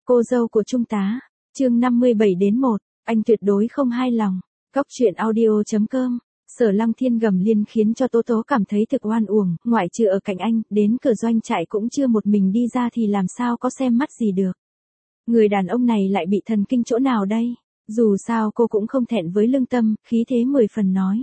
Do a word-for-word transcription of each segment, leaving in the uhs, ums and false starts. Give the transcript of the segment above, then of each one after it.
Cô dâu của Trung tá, chương năm mươi bảy đến một, anh tuyệt đối không hài lòng. Góc truyện audio chấm com. Sở Lăng Thiên gầm liên khiến cho Tố Tố cảm thấy thực oan uổng, ngoại trừ ở cạnh anh, đến cửa doanh trại cũng chưa một mình đi ra thì làm sao có xem mắt gì được. Người đàn ông này lại bị thần kinh chỗ nào đây? Dù sao cô cũng không thẹn với lương tâm, khí thế mười phần nói.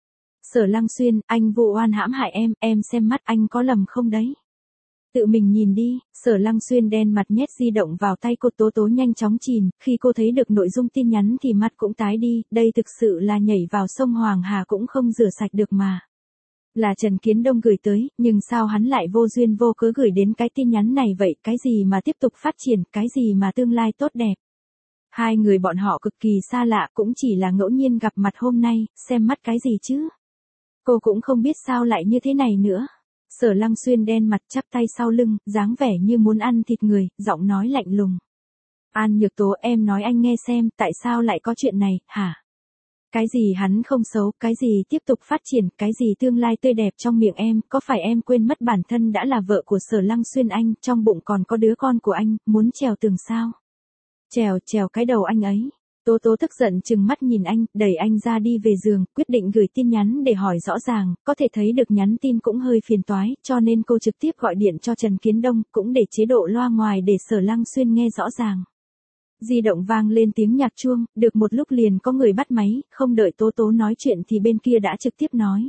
Sở Lăng Xuyên, anh vụ oan hãm hại em, em xem mắt anh có lầm không đấy? Tự mình nhìn đi. Sở Lăng Xuyên đen mặt nhét di động vào tay cô. Tố Tố nhanh chóng chìm, khi cô thấy được nội dung tin nhắn thì mắt cũng tái đi, đây thực sự là nhảy vào sông Hoàng Hà cũng không rửa sạch được mà. Là Trần Kiến Đông gửi tới, nhưng sao hắn lại vô duyên vô cớ gửi đến cái tin nhắn này vậy, cái gì mà tiếp tục phát triển, cái gì mà tương lai tốt đẹp. Hai người bọn họ cực kỳ xa lạ, cũng chỉ là ngẫu nhiên gặp mặt hôm nay, xem mắt cái gì chứ. Cô cũng không biết sao lại như thế này nữa. Sở Lăng Xuyên đen mặt chắp tay sau lưng, dáng vẻ như muốn ăn thịt người, giọng nói lạnh lùng. An Nhược Tố, em nói anh nghe xem, tại sao lại có chuyện này, hả? Cái gì hắn không xấu, cái gì tiếp tục phát triển, cái gì tương lai tươi đẹp trong miệng em, có phải em quên mất bản thân đã là vợ của Sở Lăng Xuyên anh, trong bụng còn có đứa con của anh, muốn trèo tường sao? Trèo, trèo cái đầu anh ấy. Tố Tố tức giận chừng mắt nhìn anh, đẩy anh ra đi về giường, quyết định gửi tin nhắn để hỏi rõ ràng, có thể thấy được nhắn tin cũng hơi phiền toái, cho nên cô trực tiếp gọi điện cho Trần Kiến Đông, cũng để chế độ loa ngoài để Sở Lăng Xuyên nghe rõ ràng. Di động vang lên tiếng nhạc chuông, được một lúc liền có người bắt máy, không đợi Tố Tố nói chuyện thì bên kia đã trực tiếp nói.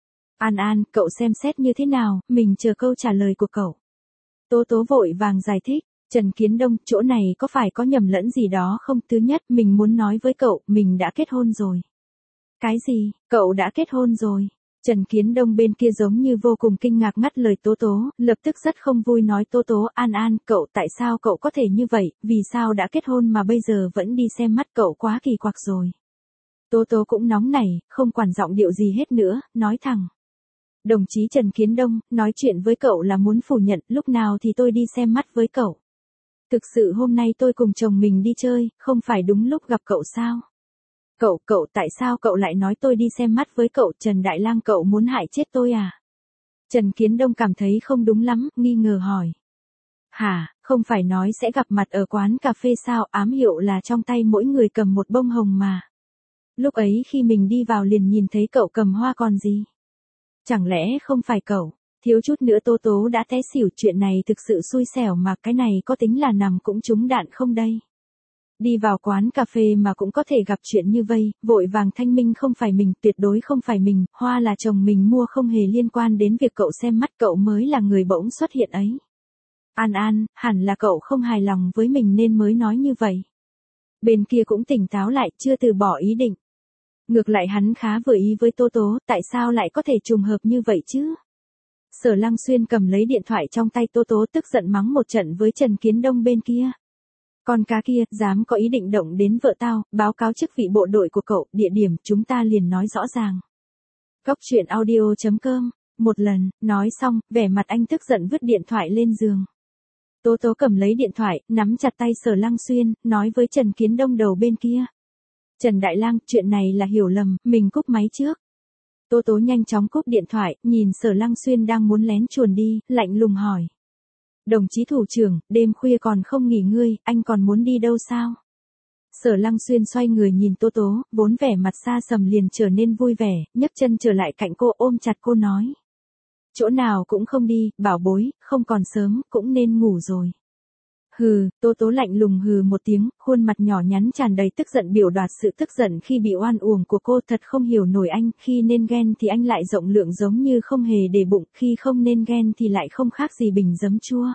An An, cậu xem xét như thế nào, mình chờ câu trả lời của cậu. Tố Tố vội vàng giải thích. Trần Kiến Đông, chỗ này có phải có nhầm lẫn gì đó không? Thứ nhất, mình muốn nói với cậu, mình đã kết hôn rồi. Cái gì? Cậu đã kết hôn rồi? Trần Kiến Đông bên kia giống như vô cùng kinh ngạc ngắt lời Tố Tố, lập tức rất không vui nói Tố Tố, An An, cậu tại sao cậu có thể như vậy, vì sao đã kết hôn mà bây giờ vẫn đi xem mắt, cậu quá kỳ quặc rồi. Tố Tố cũng nóng nảy, không quản giọng điệu gì hết nữa, nói thẳng. Đồng chí Trần Kiến Đông, nói chuyện với cậu là muốn phủ nhận, lúc nào thì tôi đi xem mắt với cậu. Thực sự hôm nay tôi cùng chồng mình đi chơi, không phải đúng lúc gặp cậu sao? Cậu, cậu tại sao cậu lại nói tôi đi xem mắt với cậu, Trần Đại Lang, cậu muốn hại chết tôi à? Trần Kiến Đông cảm thấy không đúng lắm, nghi ngờ hỏi. Hả, không phải nói sẽ gặp mặt ở quán cà phê sao, ám hiệu là trong tay mỗi người cầm một bông hồng mà. Lúc ấy khi mình đi vào liền nhìn thấy cậu cầm hoa còn gì? Chẳng lẽ không phải cậu? Thiếu chút nữa Tố Tố đã té xỉu, chuyện này thực sự xui xẻo mà, cái này có tính là nằm cũng trúng đạn không đây? Đi vào quán cà phê mà cũng có thể gặp chuyện như vây, vội vàng thanh minh không phải mình, tuyệt đối không phải mình, hoa là chồng mình mua không hề liên quan đến việc cậu xem mắt, cậu mới là người bỗng xuất hiện ấy. An An, hẳn là cậu không hài lòng với mình nên mới nói như vậy. Bên kia cũng tỉnh táo lại, chưa từ bỏ ý định. Ngược lại hắn khá vừa ý với Tố Tố, tại sao lại có thể trùng hợp như vậy chứ? Sở Lăng Xuyên cầm lấy điện thoại trong tay Tố Tố, tức giận mắng một trận với Trần Kiến Đông bên kia. Con cá kia, dám có ý định động đến vợ tao, báo cáo chức vị bộ đội của cậu, địa điểm, chúng ta liền nói rõ ràng. Góc truyện audio chấm com. Một lần, nói xong, vẻ mặt anh tức giận vứt điện thoại lên giường. Tố Tố cầm lấy điện thoại, nắm chặt tay Sở Lăng Xuyên, nói với Trần Kiến Đông đầu bên kia. Trần Đại Lang, chuyện này là hiểu lầm, mình cúp máy trước. Tố Tố nhanh chóng cúp điện thoại, nhìn Sở Lăng Xuyên đang muốn lén chuồn đi, lạnh lùng hỏi. Đồng chí thủ trưởng, đêm khuya còn không nghỉ ngơi, anh còn muốn đi đâu sao? Sở Lăng Xuyên xoay người nhìn Tố Tố, vốn vẻ mặt xa sầm liền trở nên vui vẻ, nhấc chân trở lại cạnh cô, ôm chặt cô nói. Chỗ nào cũng không đi, bảo bối, không còn sớm, cũng nên ngủ rồi. Hừ, Tố Tố lạnh lùng hừ một tiếng, khuôn mặt nhỏ nhắn tràn đầy tức giận biểu đạt sự tức giận khi bị oan uổng của cô, thật không hiểu nổi anh, khi nên ghen thì anh lại rộng lượng giống như không hề để bụng, khi không nên ghen thì lại không khác gì bình giấm chua.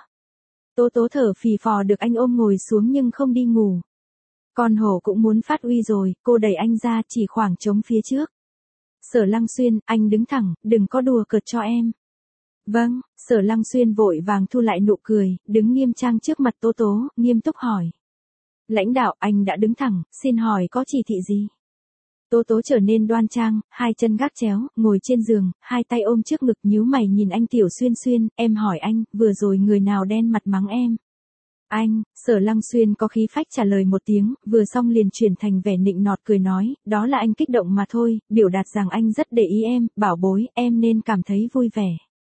Tố Tố thở phì phò được anh ôm ngồi xuống nhưng không đi ngủ. Con hổ cũng muốn phát uy rồi, cô đẩy anh ra chỉ khoảng trống phía trước. Sở Lăng Xuyên, anh đứng thẳng, đừng có đùa cợt cho em. Vâng, Sở Lăng Xuyên vội vàng thu lại nụ cười, đứng nghiêm trang trước mặt Tố Tố, nghiêm túc hỏi. Lãnh đạo, anh đã đứng thẳng, xin hỏi có chỉ thị gì? Tố Tố trở nên đoan trang, hai chân gác chéo, ngồi trên giường, hai tay ôm trước ngực nhíu mày nhìn anh. Tiểu Xuyên Xuyên, em hỏi anh, vừa rồi người nào đen mặt mắng em? Anh, Sở Lăng Xuyên có khí phách trả lời một tiếng, vừa xong liền chuyển thành vẻ nịnh nọt cười nói, đó là anh kích động mà thôi, biểu đạt rằng anh rất để ý em, bảo bối, em nên cảm thấy vui vẻ.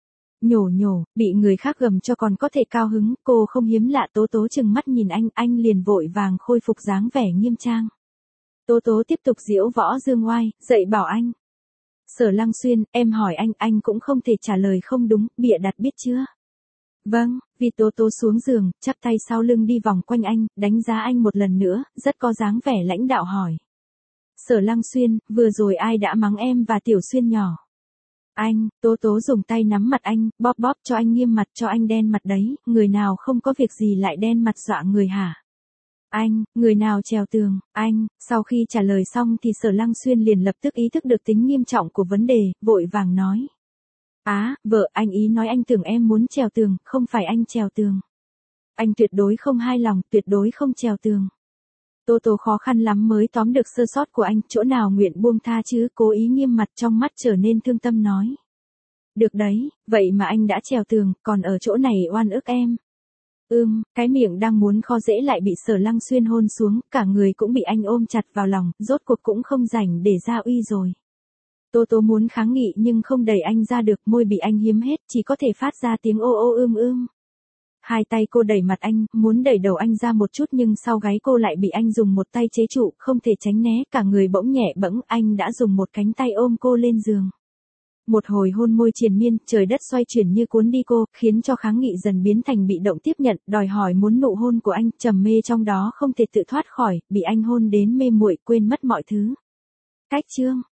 Nhổ nhổ, bị người khác gầm cho còn có thể cao hứng, cô không hiếm lạ. Tố tố chừng mắt nhìn anh, anh liền vội vàng khôi phục dáng vẻ nghiêm trang. Tố tố tiếp tục diễu võ dương oai, dạy bảo anh. Sở Lăng Xuyên, em hỏi anh, anh cũng không thể trả lời không đúng, bịa đặt biết chưa? Vâng, vì tố tố xuống giường, chắp tay sau lưng đi vòng quanh anh, đánh giá anh một lần nữa, rất có dáng vẻ lãnh đạo hỏi. Sở Lăng Xuyên, vừa rồi ai đã mắng em và Tiểu Xuyên nhỏ? Anh, tố tố dùng tay nắm mặt anh, bóp bóp cho anh nghiêm mặt, cho anh đen mặt đấy, người nào không có việc gì lại đen mặt dọa người hả? Anh, người nào trèo tường, anh, sau khi trả lời xong thì Sở Lăng Xuyên liền lập tức ý thức được tính nghiêm trọng của vấn đề, vội vàng nói. Á, à, vợ, anh ý nói anh tưởng em muốn trèo tường, không phải anh trèo tường. Anh tuyệt đối không hài lòng, tuyệt đối không trèo tường. Tô Tô khó khăn lắm mới tóm được sơ sót của anh, chỗ nào nguyện buông tha chứ, cố ý nghiêm mặt, trong mắt trở nên thương tâm nói. Được đấy, vậy mà anh đã trèo tường, còn ở chỗ này oan ức em. Ưm, cái miệng đang muốn kho dễ lại bị Sở Lăng Xuyên hôn xuống, cả người cũng bị anh ôm chặt vào lòng, rốt cuộc cũng không rảnh để ra uy rồi. Tô Tô muốn kháng nghị nhưng không đẩy anh ra được, môi bị anh hiếm hết, chỉ có thể phát ra tiếng ô ô ưm ưm. Hai tay cô đẩy mặt anh, muốn đẩy đầu anh ra một chút nhưng sau gáy cô lại bị anh dùng một tay chế trụ, không thể tránh né, cả người bỗng nhẹ bẫng, anh đã dùng một cánh tay ôm cô lên giường. Một hồi hôn môi triền miên, trời đất xoay chuyển như cuốn đi cô, khiến cho kháng nghị dần biến thành bị động tiếp nhận, đòi hỏi muốn nụ hôn của anh, trầm mê trong đó không thể tự thoát khỏi, bị anh hôn đến mê muội quên mất mọi thứ. Cách chương